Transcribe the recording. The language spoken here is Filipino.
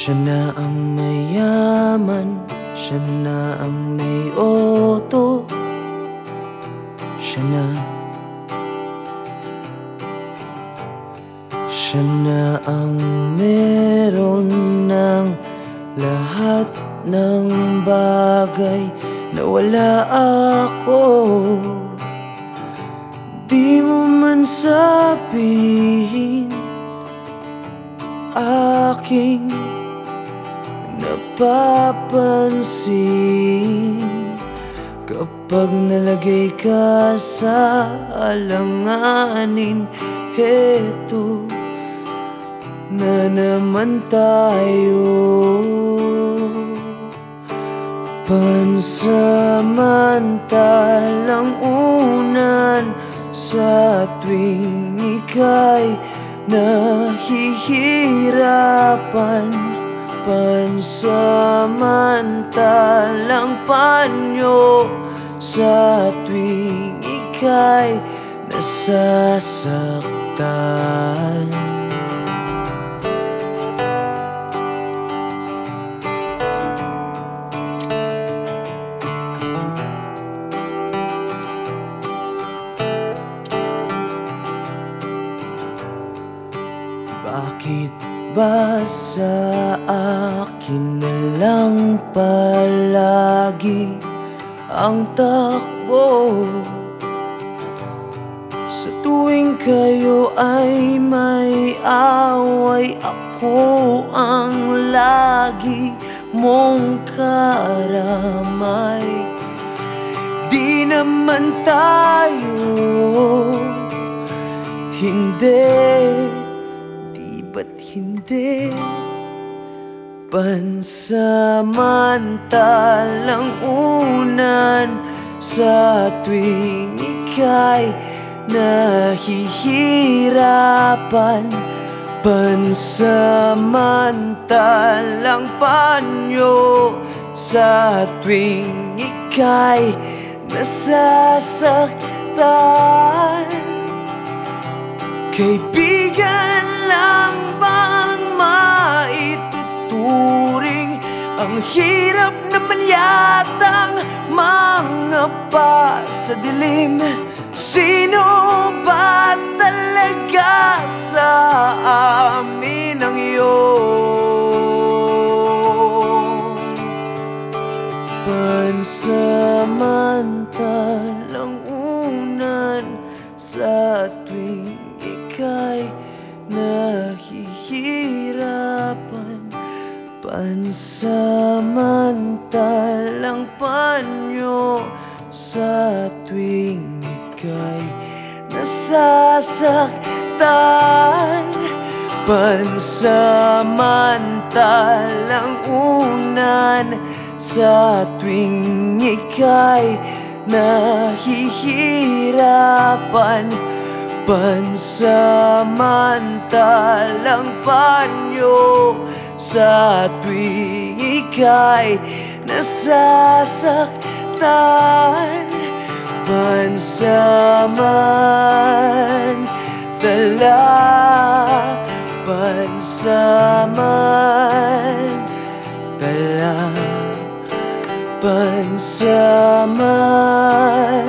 Siya na ang mayaman, siya na ang may auto, siya na ang meron ng lahat ng bagay na wala ako. Di mo man sabihin, aking napapansin kapag nalagay ka sa alanganin. Heto na naman tayo, pansamantalang unan sa tuwing ika'y nahihirapan, pansamantalang panyo sa tuwing ika'y nasasaktan. Bakit ba sa akin na lang palagi ang takbo? Sa tuwing kayo ay may away, ako ang lagi mong karamay. Di naman tayo, ba't hindi? Pansamantalang unan sa tuwing ika'y nahihirapan, pansamantalang panyo sa tuwing ika'y nasasaktan. Kaibigan lang bang maituturing? Ang hirap naman yatang mangapa sa dilim. Sino ba talaga sa amin ang iyon? Pansamantalang unan sa tuwing ika'y nahihirapan, pansamantalang panyo sa tuwing ika'y nasasaktan. Pansamantalang unan sa tuwing ika'y nahihirapan, pansamantalang panyo sa tuwing ika'y nasasaktan. Pansamantala